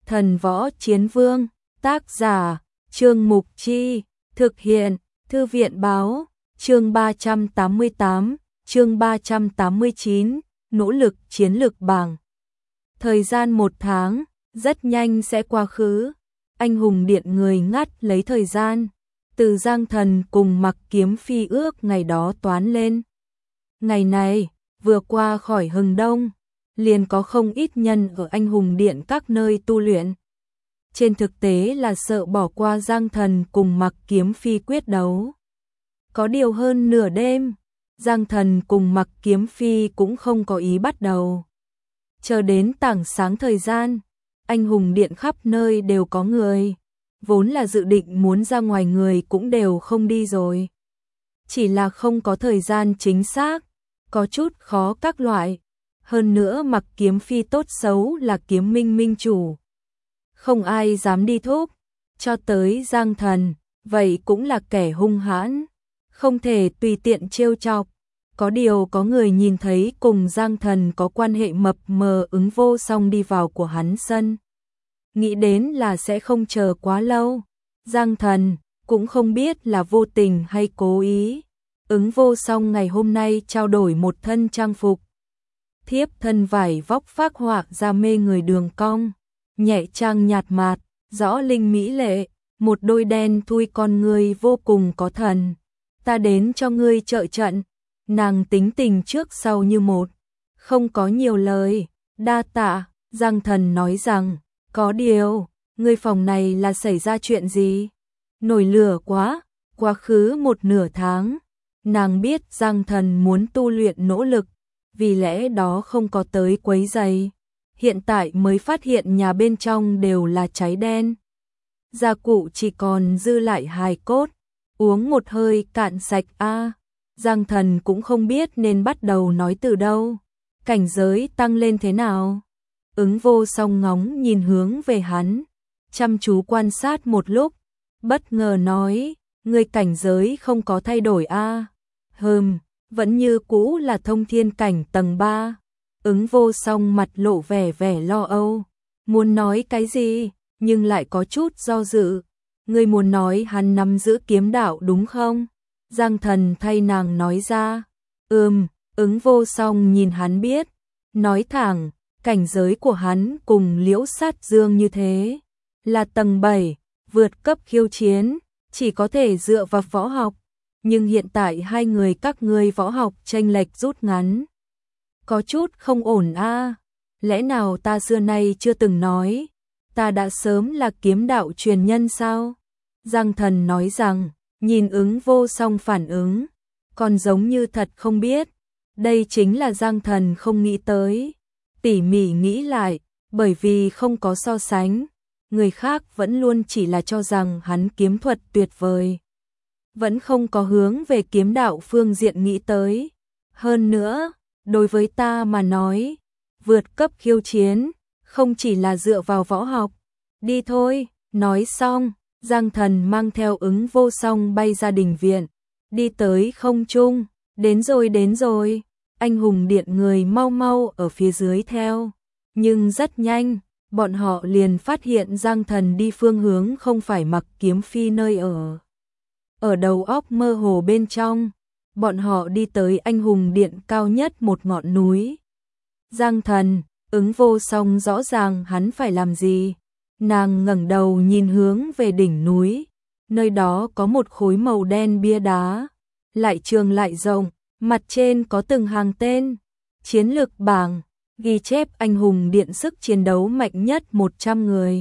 Thần Võ Chiến Vương, tác giả, Trương Mục Chi, thực hiện, Thư viện Báo, chương 388, chương 389, nỗ lực chiến lược bảng. Thời gian 1 tháng, rất nhanh sẽ qua khứ. Anh hùng điện người ngắt lấy thời gian, từ Giang Thần cùng Mặc Kiếm Phi ước ngày đó toán lên. Ngày này, vừa qua khỏi hừng đông, liền có không ít nhân ở anh hùng điện các nơi tu luyện. Trên thực tế là sợ bỏ qua Giang Thần cùng Mặc Kiếm Phi quyết đấu. Có điều hơn nửa đêm, Giang Thần cùng Mặc Kiếm Phi cũng không có ý bắt đầu. Chờ đến tảng sáng thời gian, anh hùng điện khắp nơi đều có người. Vốn là dự định muốn ra ngoài người cũng đều không đi rồi. Chỉ là không có thời gian chính xác, có chút khó các loại. Hơn nữa Mặc Kiếm Phi tốt xấu là kiếm minh minh chủ. Không ai dám đi thúc, cho tới Giang Thần, vậy cũng là kẻ hung hãn. Không thể tùy tiện trêu chọc. Có điều có người nhìn thấy cùng Giang Thần có quan hệ mập mờ Ứng Vô Song đi vào của hắn sân. Nghĩ đến là sẽ không chờ quá lâu. Giang Thần cũng không biết là vô tình hay cố ý. Ứng Vô Song ngày hôm nay trao đổi một thân trang phục. Thiếp thân vải vóc phác họa ra mê người đường cong. Nhẹ trang nhạt mạt, rõ linh mỹ lệ. Một đôi đen thui con người vô cùng có thần. Ta đến cho ngươi trợ trận. Nàng tính tình trước sau như một. Không có nhiều lời. Đa tạ, Giang Thần nói rằng. Có điều, ngươi phòng này là xảy ra chuyện gì? Nổi lửa quá, quá khứ một nửa tháng. Nàng biết Giang Thần muốn tu luyện nỗ lực, vì lẽ đó không có tới quấy rầy. Hiện tại mới phát hiện nhà bên trong đều là cháy đen. Gia cụ chỉ còn dư lại hài cốt, uống một hơi cạn sạch a. Giang Thần cũng không biết nên bắt đầu nói từ đâu. Cảnh giới tăng lên thế nào? Ứng Vô Song ngóng nhìn hướng về hắn, chăm chú quan sát một lúc, bất ngờ nói, ngươi cảnh giới không có thay đổi a? Vẫn như cũ là thông thiên cảnh tầng 3. Ứng Vô Song mặt lộ vẻ lo âu, muốn nói cái gì, nhưng lại có chút do dự. Ngươi muốn nói hắn nắm giữ kiếm đạo đúng không? Giang Thần thay nàng nói ra. Ứng Vô Song nhìn hắn biết, nói thẳng, cảnh giới của hắn cùng Liễu Sát Dương như thế, là tầng 7, vượt cấp khiêu chiến, chỉ có thể dựa vào võ học, nhưng hiện tại hai người các ngươi võ học chênh lệch rút ngắn. Có chút không ổn a. Lẽ nào ta xưa nay chưa từng nói, ta đã sớm là kiếm đạo truyền nhân sao? Giang Thần nói rằng, nhìn Ứng Vô Song phản ứng, còn giống như thật không biết. Đây chính là Giang Thần không nghĩ tới. Tỉ mỉ nghĩ lại, bởi vì không có so sánh, người khác vẫn luôn chỉ là cho rằng hắn kiếm thuật tuyệt vời. Vẫn không có hướng về kiếm đạo phương diện nghĩ tới. Hơn nữa, đối với ta mà nói, vượt cấp khiêu chiến, không chỉ là dựa vào võ học. Đi thôi, nói xong, Giang Thần mang theo Ứng Vô Song bay ra đình viện, đi tới không trung, đến rồi. Anh hùng điện người mau mau ở phía dưới theo, nhưng rất nhanh, bọn họ liền phát hiện Giang Thần đi phương hướng không phải Mặc Kiếm Phi nơi ở. Ở đầu óc mơ hồ bên trong, bọn họ đi tới anh hùng điện cao nhất một ngọn núi. Giang Thần, Ứng Vô Song rõ ràng hắn phải làm gì. Nàng ngẩng đầu nhìn hướng về đỉnh núi, nơi đó có một khối màu đen bia đá, lại trường lại rộng. Mặt trên có từng hàng tên, chiến lược bảng, ghi chép anh hùng điện sức chiến đấu mạnh nhất 100 người.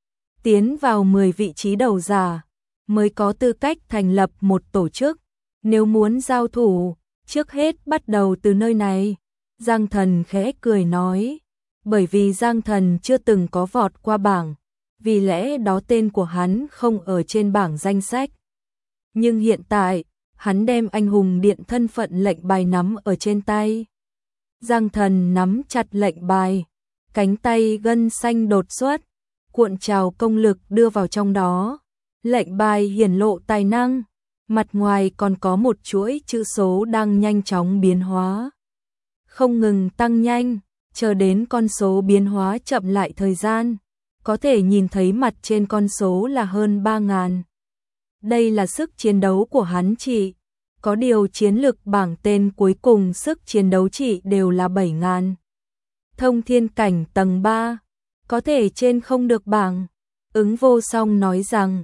Tiến vào 10 vị trí đầu giả, mới có tư cách thành lập một tổ chức. Nếu muốn giao thủ, trước hết bắt đầu từ nơi này. Giang Thần khẽ cười nói, bởi vì Giang Thần chưa từng có vọt qua bảng, vì lẽ đó tên của hắn không ở trên bảng danh sách. Nhưng hiện tại, hắn đem anh hùng điện thân phận lệnh bài nắm ở trên tay. Giang Thần nắm chặt lệnh bài, cánh tay gân xanh đột xuất, cuộn trào công lực đưa vào trong đó. Lệnh bài hiển lộ tài năng, mặt ngoài còn có một chuỗi chữ số đang nhanh chóng biến hóa. Không ngừng tăng nhanh, chờ đến con số biến hóa chậm lại thời gian. có thể nhìn thấy mặt trên con số là hơn 3.000. Đây là sức chiến đấu của hắn chị. Có điều chiến lực bảng tên cuối cùng sức chiến đấu chị đều là 7.000. Thông thiên cảnh tầng 3, có thể trên không được bảng. Ứng Vô Song nói rằng,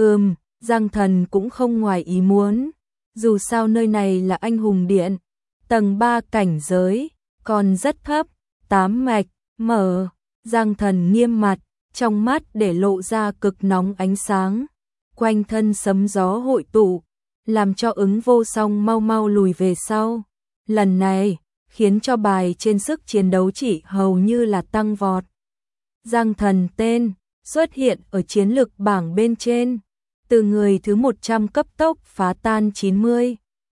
Giang Thần cũng không ngoài ý muốn. Dù sao nơi này là Anh Hùng Điện, tầng 3 cảnh giới, còn rất thấp, 8 mạch, mở. Giang Thần nghiêm mặt, trong mắt để lộ ra cực nóng ánh sáng. Quanh thân sấm gió hội tụ, làm cho Ứng Vô Song mau mau lùi về sau. Lần này, khiến cho bài trên sức chiến đấu chỉ hầu như là tăng vọt. Giang Thần tên xuất hiện ở chiến lực bảng bên trên, từ người thứ 100 cấp tốc phá tan 90,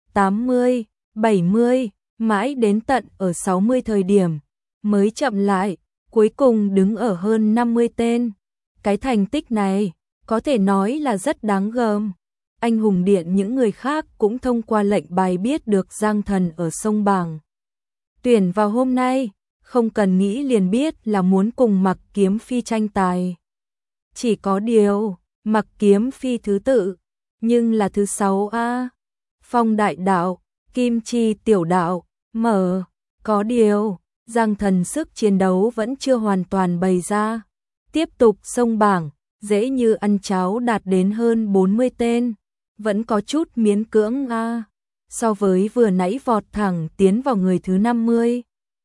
80, 70, mãi đến tận ở 60 thời điểm, mới chậm lại, cuối cùng đứng ở hơn 50 tên. Cái thành tích này, có thể nói là rất đáng gờm. Anh Hùng Điện những người khác cũng thông qua lệnh bài biết được Giang Thần ở sông bảng tuyển vào hôm nay, không cần nghĩ liền biết là muốn cùng Mặc Kiếm Phi tranh tài. Chỉ có điều, Mặc Kiếm Phi thứ tự, nhưng là thứ 6A. Phong Đại Đạo, Kim Chi Tiểu Đạo, mở. Có điều, Giang Thần sức chiến đấu vẫn chưa hoàn toàn bày ra. Tiếp tục xông bảng, dễ như ăn cháo đạt đến hơn 40 tên. Vẫn có chút miễn cưỡng a. So với vừa nãy vọt thẳng tiến vào người thứ 50.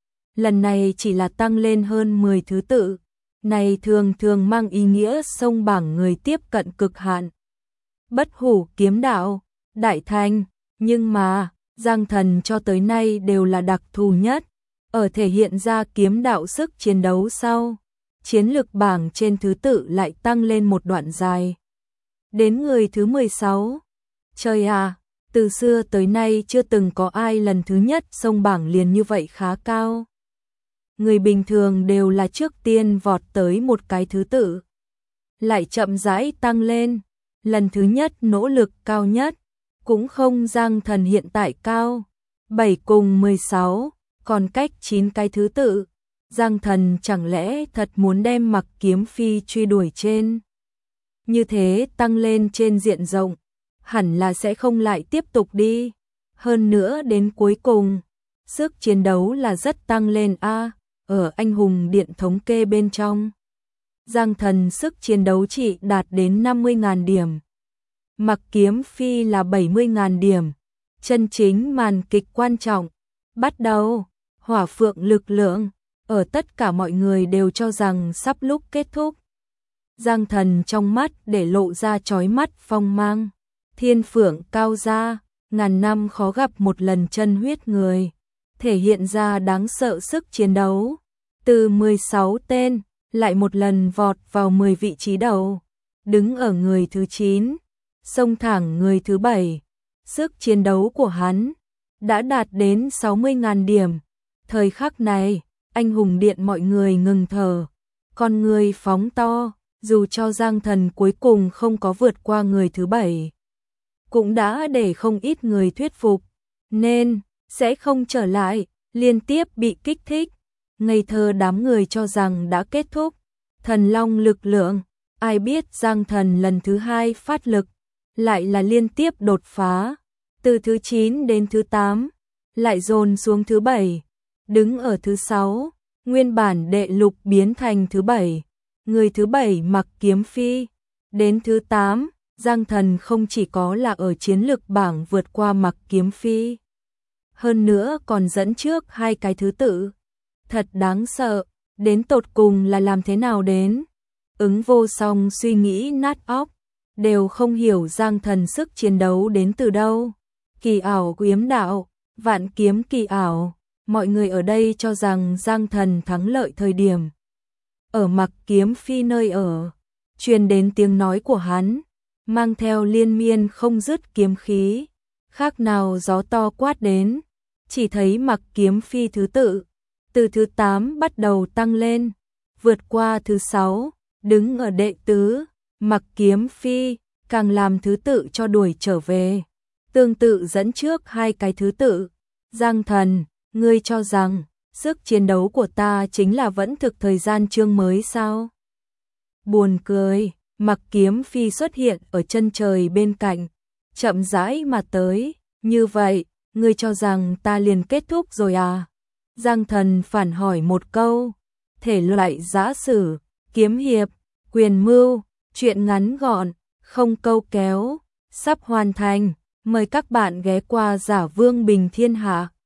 Lần này chỉ là tăng lên hơn 10 thứ tự. Này thường thường mang ý nghĩa xông bảng người tiếp cận cực hạn. Bất Hủ Kiếm Đạo, Đại Thành, nhưng mà Giang Thần cho tới nay đều là đặc thù nhất, ở thể hiện ra kiếm đạo sức chiến đấu sau, chiến lực bảng trên thứ tự lại tăng lên một đoạn dài. Đến người thứ 16. Trời à, từ xưa tới nay chưa từng có ai lần thứ nhất xông bảng liền như vậy khá cao. Người bình thường đều là trước tiên vọt tới một cái thứ tự, lại chậm rãi tăng lên, lần thứ nhất nỗ lực cao nhất, cũng không Giang Thần hiện tại cao, 7 cùng 16, còn cách 9 cái thứ tự. Giang Thần chẳng lẽ thật muốn đem Mặc Kiếm Phi truy đuổi trên? Như thế tăng lên trên diện rộng, hẳn là sẽ không lại tiếp tục đi. Hơn nữa đến cuối cùng, sức chiến đấu là rất tăng lên a. Ở Anh Hùng Điện thống kê bên trong, Giang Thần sức chiến đấu chỉ đạt đến 50.000 điểm. Mặc Kiếm Phi là 70.000 điểm. Chân chính màn kịch quan trọng bắt đầu. Hỏa Phượng lực lượng, ở tất cả mọi người đều cho rằng sắp lúc kết thúc. Giang Thần trong mắt để lộ ra chói mắt phong mang. Thiên Phượng cao ra, ngàn năm khó gặp một lần chân huyết người, thể hiện ra đáng sợ sức chiến đấu. Từ 16 tên, lại một lần vọt vào 10 vị trí đầu, đứng ở người thứ 9, xông thẳng người thứ 7. Sức chiến đấu của hắn đã đạt đến 60.000 điểm. Thời khắc này, Anh Hùng Điện mọi người ngừng thở, con người phóng to, dù cho Giang Thần cuối cùng không có vượt qua người thứ 7, cũng đã để không ít người thuyết phục, nên sẽ không trở lại, liên tiếp bị kích thích. Ngây thơ đám người cho rằng đã kết thúc. Thần Long lực lượng, ai biết Giang Thần lần thứ 2 phát lực, lại là liên tiếp đột phá, từ thứ 9 đến thứ 8, lại dồn xuống thứ 7, đứng ở thứ 6, nguyên bản đệ lục biến thành thứ 7, người thứ 7 Mặc Kiếm Phi, đến thứ 8, Giang Thần không chỉ có là ở chiến lực bảng vượt qua Mặc Kiếm Phi, hơn nữa còn dẫn trước 2 cái thứ tự. Thật đáng sợ, đến tột cùng là làm thế nào đến? Ứng Vô Song suy nghĩ nát óc, đều không hiểu Giang Thần sức chiến đấu đến từ đâu. Kỳ ảo kiếm đạo, vạn kiếm kỳ ảo, mọi người ở đây cho rằng Giang Thần thắng lợi thời điểm. Ở Mặc Kiếm Phi nơi ở, truyền đến tiếng nói của hắn, mang theo liên miên không dứt kiếm khí, khác nào gió to quát đến, chỉ thấy Mặc Kiếm Phi thứ tự, từ thứ 8 bắt đầu tăng lên, vượt qua thứ 6, đứng ở đệ tứ, Mặc Kiếm Phi, càng làm thứ tự cho đuổi trở về, tương tự dẫn trước 2 cái thứ tự. Giang Thần, ngươi cho rằng sức chiến đấu của ta chính là vẫn thực thời gian chương mới sao? Buồn cười, Mặc Kiếm Phi xuất hiện ở chân trời bên cạnh, chậm rãi mà tới, như vậy, ngươi cho rằng ta liền kết thúc rồi à? Giang Thần phản hỏi một câu, thể loại giã sử, kiếm hiệp, quyền mưu, truyện ngắn gọn, không câu kéo, sắp hoàn thành, mời các bạn ghé qua Giả Vương Bình Thiên Hạ.